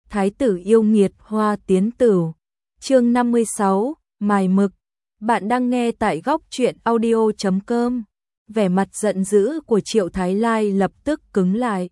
Thái tử yêu nghiệt hoa tiến tử. Chương 56, mài mực. Bạn đang nghe tại góc truyện audio.com. Vẻ mặt giận dữ của Triệu Thái Lai lập tức cứng lại.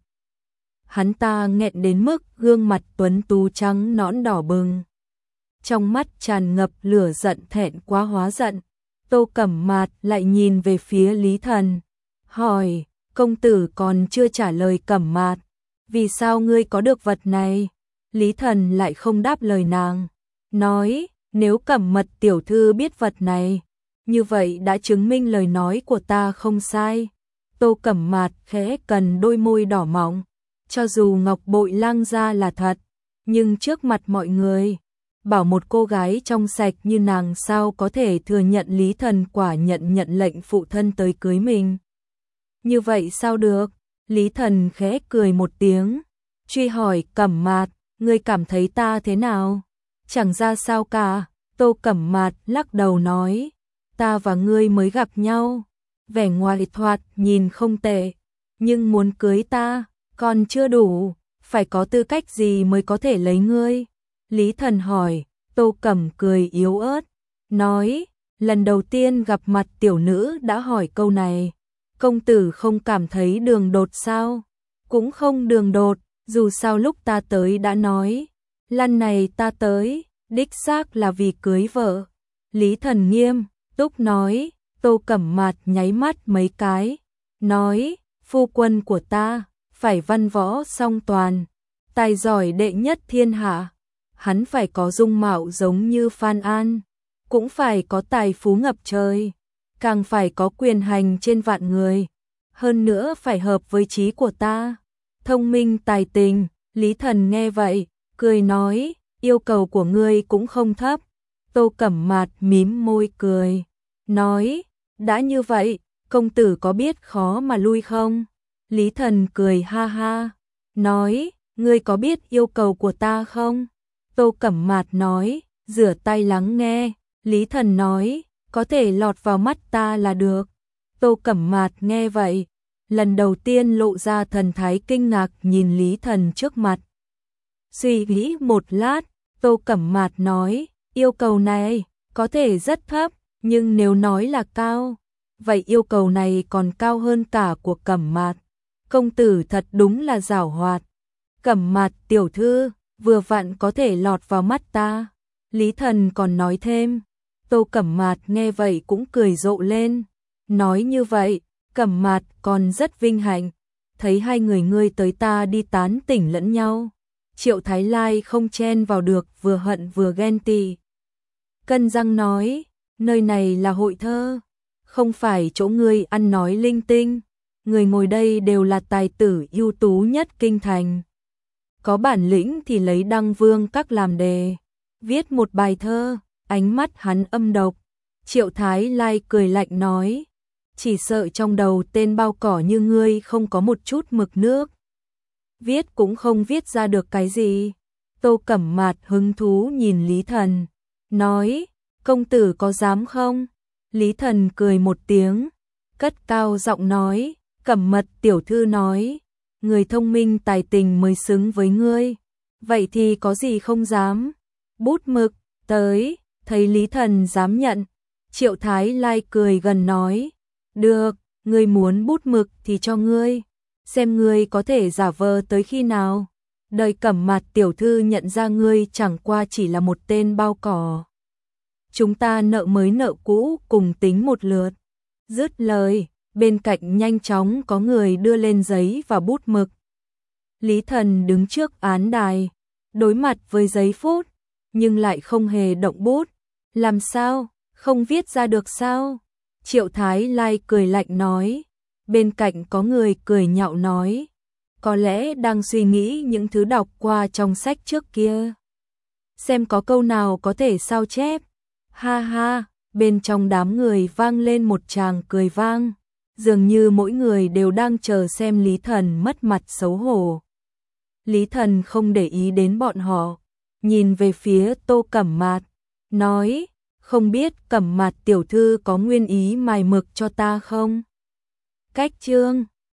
Hắn ta nghẹn đến mức gương mặt tuấn tú trắng nõn đỏ bừng. Trong mắt tràn ngập lửa giận thẹn quá hóa giận. Tô Cẩm Mạt lại nhìn về phía Lý Thần, hỏi, công tử còn chưa trả lời Cẩm Mạt, vì sao ngươi có được vật này? Lý Thần lại không đáp lời nàng, nói, nếu Cẩm Mật tiểu thư biết vật này, như vậy đã chứng minh lời nói của ta không sai. Tô Cẩm Mạt khẽ cần đôi môi đỏ mọng, cho dù ngọc bội lang gia là thật, nhưng trước mặt mọi người, bảo một cô gái trong sạch như nàng sao có thể thừa nhận Lý Thần quả nhận lệnh phụ thân tới cưới mình. Như vậy sao được? Lý Thần khẽ cười một tiếng, truy hỏi Cẩm Mạt, ngươi cảm thấy ta thế nào? Chẳng ra sao cả. Tô Cẩm Mạt lắc đầu nói, ta và ngươi mới gặp nhau, vẻ ngoài thoạt nhìn không tệ, nhưng muốn cưới ta còn chưa đủ, phải có tư cách gì mới có thể lấy ngươi? Lý Thần hỏi. Tô Cẩm cười yếu ớt, nói, lần đầu tiên gặp mặt tiểu nữ đã hỏi câu này, công tử không cảm thấy đường đột sao? Cũng không đường đột, dù sao lúc ta tới đã nói, lần này ta tới, đích xác là vì cưới vợ. Lý Thần nghiêm túc nói. Tô Cẩm Mạt nháy mắt mấy cái, nói, phu quân của ta phải văn võ song toàn, tài giỏi đệ nhất thiên hạ. Hắn phải có dung mạo giống như Phan An, cũng phải có tài phú ngập trời, càng phải có quyền hành trên vạn người, hơn nữa phải hợp với trí của ta, thông minh tài tình. Lý Thần nghe vậy, cười nói, yêu cầu của ngươi cũng không thấp. Tô Cẩm Mạt mím môi cười, nói, đã như vậy, công tử có biết khó mà lui không? Lý Thần cười ha ha, nói, ngươi có biết yêu cầu của ta không? Tô Cẩm Mạt nói, rửa tay lắng nghe. Lý Thần nói, có thể lọt vào mắt ta là được. Tô Cẩm Mạt nghe vậy, lần đầu tiên lộ ra thần thái kinh ngạc nhìn Lý Thần trước mặt. Suy nghĩ một lát, Tô Cẩm Mạt nói, yêu cầu này có thể rất thấp, nhưng nếu nói là cao, vậy yêu cầu này còn cao hơn cả của Cẩm Mạt. Công tử thật đúng là giảo hoạt. Cẩm Mạt tiểu thư vừa vặn có thể lọt vào mắt ta. Lý Thần còn nói thêm. Tô Cẩm Mạt nghe vậy cũng cười rộ lên, nói như vậy, Cẩm Mạt còn rất vinh hạnh, thấy hai người ngươi tới ta đi tán tỉnh lẫn nhau. Triệu Thái Lai không chen vào được, vừa hận vừa ghen tị. Cân răng nói, nơi này là hội thơ, không phải chỗ ngươi ăn nói linh tinh, người ngồi đây đều là tài tử ưu tú nhất kinh thành. Có bản lĩnh thì lấy Đăng Vương các làm đề, viết một bài thơ. Ánh mắt hắn âm độc. Triệu Thái Lai cười lạnh nói, chỉ sợ trong đầu tên bao cỏ như ngươi không có một chút mực nước, viết cũng không viết ra được cái gì. Tô Cẩm Mạt hứng thú nhìn Lý Thần, nói, công tử có dám không? Lý Thần cười một tiếng, cất cao giọng nói, Cẩm Mật tiểu thư nói, người thông minh tài tình mới xứng với ngươi, vậy thì có gì không dám? Bút mực, tới. Thấy Lý Thần dám nhận, Triệu Thái Lai cười gần nói, được, ngươi muốn bút mực thì cho ngươi, xem ngươi có thể giả vờ tới khi nào. Đời Cẩm Mạt tiểu thư nhận ra ngươi chẳng qua chỉ là một tên bao cỏ. Chúng ta nợ mới nợ cũ cùng tính một lượt. Dứt lời, bên cạnh nhanh chóng có người đưa lên giấy và bút mực. Lý Thần đứng trước án đài, đối mặt với giấy phút, nhưng lại không hề động bút. Làm sao, không viết ra được sao? Triệu Thái Lai cười lạnh nói. Bên cạnh có người cười nhạo nói, có lẽ đang suy nghĩ những thứ đọc qua trong sách trước kia, xem có câu nào có thể sao chép. Ha ha, bên trong đám người vang lên một tràng cười vang, dường như mỗi người đều đang chờ xem Lý Thần mất mặt xấu hổ. Lý Thần không để ý đến bọn họ, nhìn về phía Tô Cẩm Mạt, nói, không biết Cẩm Mạt tiểu thư có nguyên ý mài mực cho ta không? Cách chương